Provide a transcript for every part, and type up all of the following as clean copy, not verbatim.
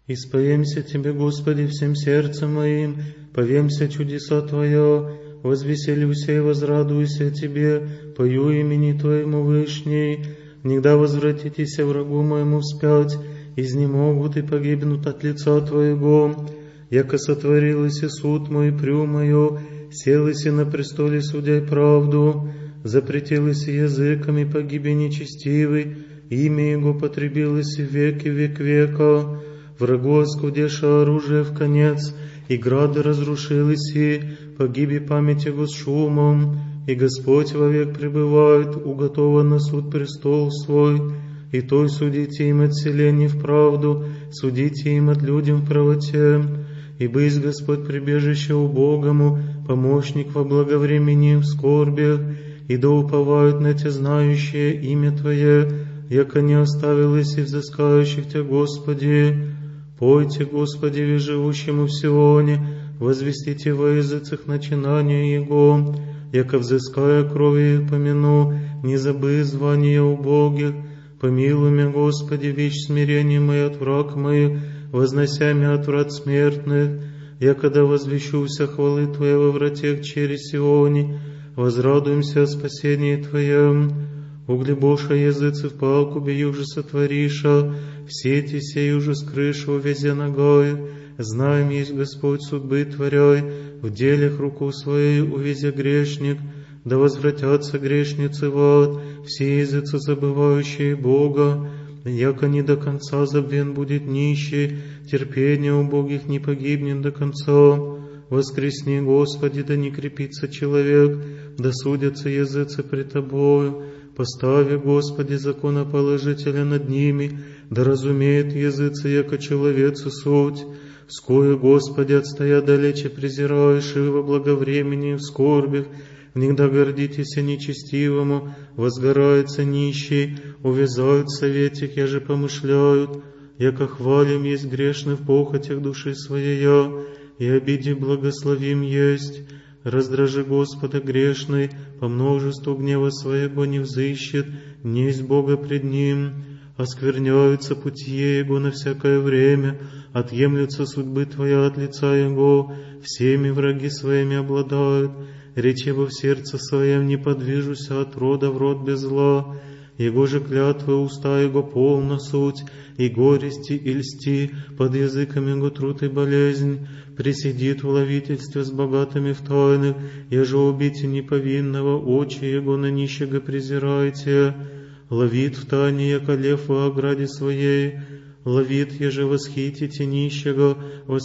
Исповемся Тебе, Господи, всем сердцем моим, повемся чудеса Твоя, возвеселюся и возрадуйся Тебе, пою имени Твоему вышней. Нигда возвратитесь врагу моему вспять, изнемогут и погибнут от лица Твоего. Яко сотворилось и суд мой, прю мое, селось и на престоле судя правду, запретилось языками погибе нечестивый, имя Его потребилось в веки век века. Врагу оскудеша оружие в конец, и грады разрушились, и погиби память Его с шумом. И Господь вовек пребывает, уготован на суд престол свой, и той судите им от селений в правду, судите им от людям в правоте. Ибо есть Господь прибежище убогому, помощник во благовремени в скорбях, и да уповают на Те знающие имя Твое, яко не оставилось и взыскающих Тебя, Господи. Пойте, Господи, ви живущему в Сионе, возвестите во языцах начинания Его, яко взыская крови помяну, не забы звания убогих. Помилуй меня, Господи, вещь смирения мое от враг моих, вознося меня от врат смертных, якогда возвещуся хвалы Твоей во вратех через Сионе, возрадуемся о спасении Твоем. Углебоша языцы в палкубе юже сотвориша, в сети сей уже скрышу увезя ногою. Знаем, есть Господь судьбы творяй, в делях руку своей увезя грешник, да возвратятся грешницы в ад, все языцы забывающие Бога, яко не до конца забвен будет нищий, терпение убогих не погибнет до конца. Воскресни, Господи, да не крепится человек, да судятся языцы пред Тобою. Постави, Господи, законоположителя над ними, да разумеет языцы, яко человецы суть. Ское, Господи, отстоя далече презираешь, и во благовремени в скорбях, внегда гордитесь нечестивому, возгорается нищий, увязают в советах, я же помышляют, яко хвалим есть грешны в похотях души своей, и обиде благословим есть. Раздражи Господа грешный, по множеству гнева своего не взыщет, несть Бога пред Ним. Оскверняются пути Его на всякое время, отъемлются судьбы Твоя от лица Его, всеми враги своими обладают. Речи во в сердце своем не подвижуся от рода в род без зла. Его же клятвы уста Его полна суть, и горести, и льсти, под языком Его труд и болезнь. Присидит в ловительстве с богатыми в тайных, еже убите неповинного, очи Его на нищего презирайте. Ловит в тайне, яко лев во ограде своей, ловит, еже восхитите нищего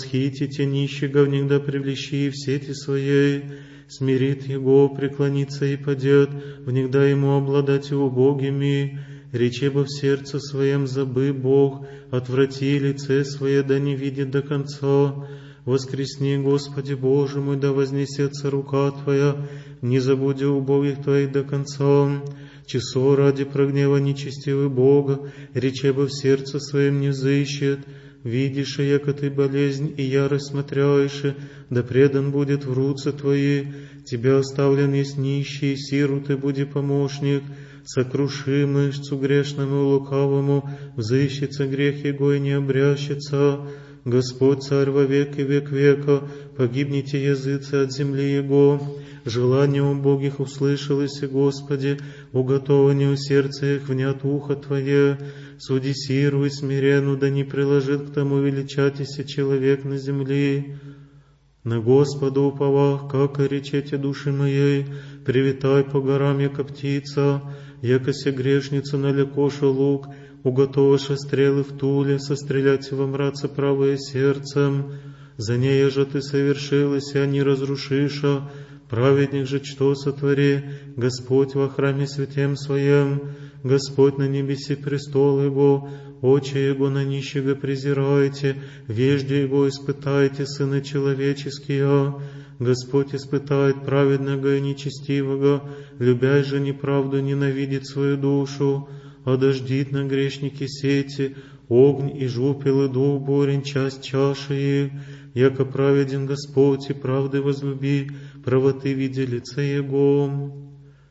внегда привлечи в сети своей. Смирит Его, преклонится и падет, внегда Ему обладать и убогими. Рече бы в сердце своем забы Бог, отврати лице свое, да не видит до конца. Воскресни, Господи Боже мой, да вознесется рука Твоя, не забуди убогих Твоих до конца. Часо ради прогнева нечестивый Бога, рече бы в сердце своем не взыщет. Видишь, яко Ты болезнь и ярость смотряешь, да предан будет в руце Твои. Тебя оставлен есть нищий, сиру Ты буди помощник. Сокруши мышцу грешному и лукавому, взыщется грех Его и не обрящется. Господь Царь во век и век века, погибните языцы от земли Его. Желание убогих услышалось, Господи, уготование у сердца их внят ухо Твое. Суди сиру и смирену, да не приложит к тому величатися человек на земле. На Господа уповах, как и речете души моей, привитай по горам, яко птица, якося грешница налекоша лук, уготоваша стрелы в туле, сострелять во мраце правое сердцем. За ней же Ты совершилась, а не разрушиша. Праведник же что сотвори, Господь во храме святем Своем, Господь на небеси престол Его, очи Его на нищего презирайте, вежде Его испытайте, сыны человеческие. Господь испытает праведного и нечестивого, любя же неправду ненавидит свою душу, одождит на грешники сети, огонь и жупел и дух бурень, часть чаши их, яко праведен Господь и правды возлюби, правоты видя лице Его.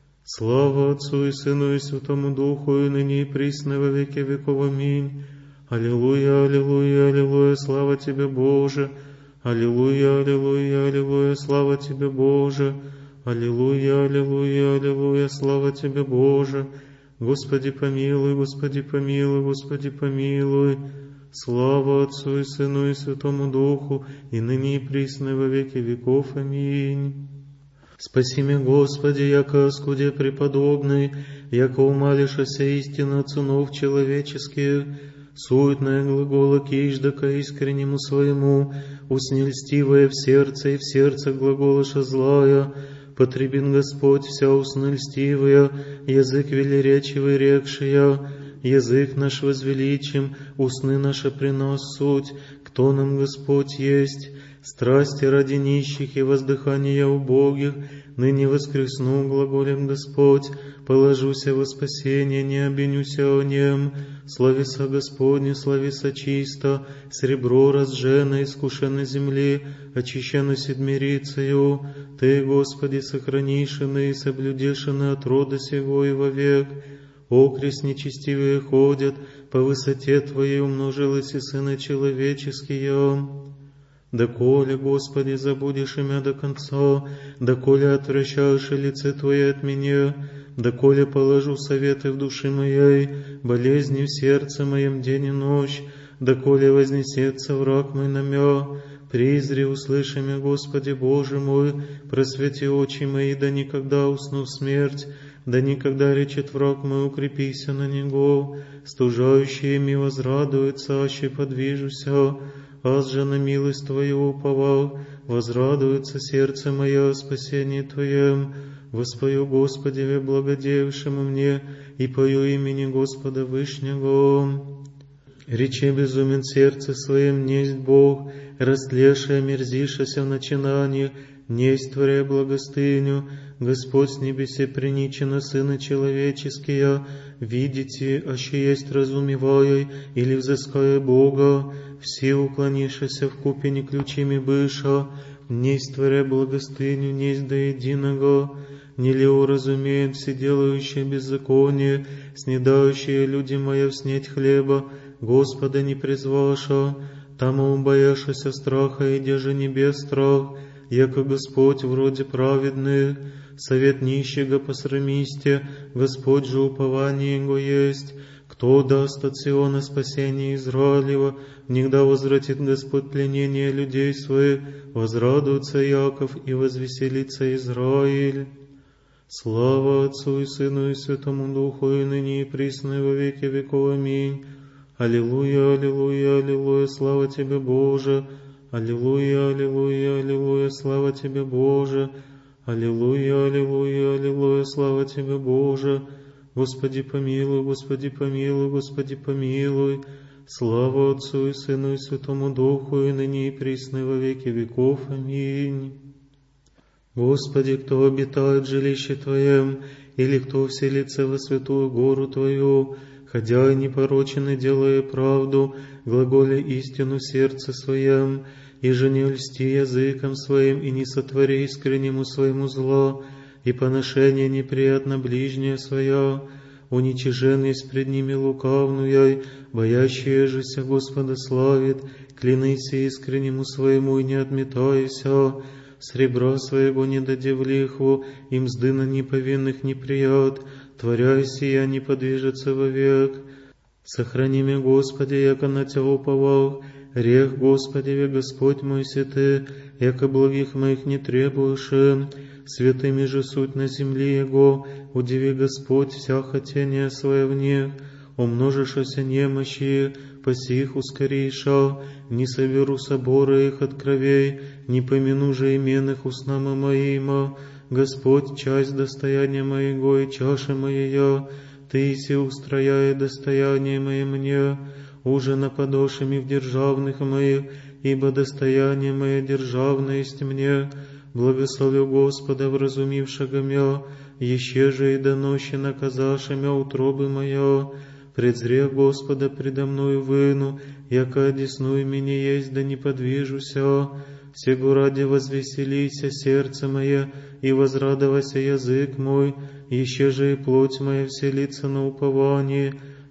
Слава Отцу и Сыну и Святому Духу, и ныне и присно во веки веков. Аминь. Аллилуйя, аллилуйя, аллилуйя, слава Тебе, Боже. Аллилуйя, аллилуйя, аллилуйя, слава Тебе, Боже. Аллилуйя, аллилуйя, аллилуйя, слава Тебе, Боже. Господи помилуй, Господи помилуй, Господи помилуй. Слава Отцу и Сыну и Святому Духу, и ныне и присно во веки веков. Аминь. Спаси меня, Господи, яко оскуде преподобный, яко умалишася истина от сынов человеческих, суетная глагола киждака искреннему своему, усни льстивое в сердце, и в сердце глаголаша злая, потребен Господь вся усны льстивая, язык велеречивый рекшия, язык наш возвеличим, усны наши при нас суть, кто нам Господь есть, страсти ради нищих и воздыхания убогих, ныне воскресну глаголем Господь, положуся во спасение, не обвинюся о нем, славися Господне, славися чисто, сребро разжено, искушено земли, очищено седмирицею, Ты, Господи, сохранишены и соблюдешены от рода сего и вовек. Окрест нечестивые ходят, по высоте Твоей умножились и сыны человеческие. Доколе, Господи, забудешь имя до конца, доколе отвращаешь лице Твое от меня, доколе положу советы в душе моей, болезни в сердце моем день и ночь, доколе вознесется враг мой на мя, призри, услыши меня, Господи Боже мой, просвети очи мои, да никогда усну в смерть, да никогда речет враг мой, укрепися на него, стужающие ми возрадуются, аще подвижуся, аз же на милость Твою уповал, возрадуется сердце мое о спасении Твоем, воспою Господеве благодевшему мне, и пою имени Господа Вышнего. Речи безумен сердце своем, несть Бог, растлеше, омерзишася в начинании, несть творя благостыню, Господь с небесе приничено сыны человеческие, видите, аще есть разумевая или взыская Бога, все уклонившися в купе не ключими быша, несть творя благостыню, несть до единого, не ли уразумеют все делающие беззаконие, снедающие люди моя снеть хлеба, Господа не призваша, тому бояшася страха, и держи небес страх, яко Господь вроде праведных, совет нищего посрамисте, Господь же упование Его есть. Кто даст от Сиона спасение Израилева, нигда возвратит Господь пленение людей своих, возрадуется Яков и возвеселится Израиль. Слава Отцу и Сыну и Святому Духу, и ныне и присно и во веки веков. Аминь. Аллилуйя, аллилуйя, аллилуйя, слава Тебе, Боже. Аллилуйя, аллилуйя, аллилуйя, слава Тебе, Боже. Аллилуйя, аллилуйя, аллилуйя, слава Тебе, Боже. Господи помилуй, Господи помилуй, Господи помилуй. Слава Отцу и Сыну и Святому Духу, и ныне и присно и во веки веков. Аминь. Господи, кто обитает в жилище Твоем, или кто вселится во святую гору Твою, ходя и непорочен, делая правду, глаголе истину в сердце своем, и же не льсти языком своим, и не сотвори искреннему своему зла, и поношение неприятно ближнее своя, уничижен есть пред ними лукавную, боящие жеся Господа славит, клянися искреннему своему и не отметайся, сребра своего не даде в лихву, и мзды на неповинных неприят, творя сия не подвижется вовек. Сохрани меня, Господи, яко на Тебя уповал, рех, Господи, Господь мой святы, яко благих моих не требуешь, святыми же суть на земле Его, удиви, Господь, вся хотение свое в них, умножишься немощи, паси их ускориша, не соберу собора их от кровей, не помяну же именных устнама моима, Господь, часть достояния моего и чаша моя, Ты си устрояй достояние мое мне, уже нападошими в державных моих, ибо достояние мое державное есть мне, благословил Господа, вразумившего мя, еще же и до ночи наказаша мя утробы моя, предзре Господа предо мною выну, яко одесную меня есть, да не подвижуся, сего ради возвеселися сердце мое, и возрадовался язык мой, еще же и плоть моя вселится на упование,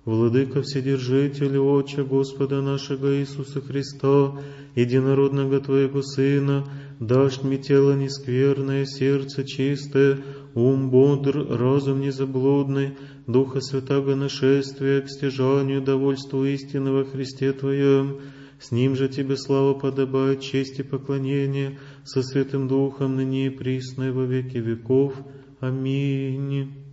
Владыка Вседержитель, Отче Господа нашего Иисуса Христа, единородного Твоего Сына, дашь мне тело нескверное, сердце чистое, ум бодр, разум незаблудный, Духа Святаго нашествия к стяжанию довольству истины во Христе Твоем. С Ним же Тебе слава подобает, честь и поклонение, со Святым Духом, ныне и присно и во веки веков. Аминь.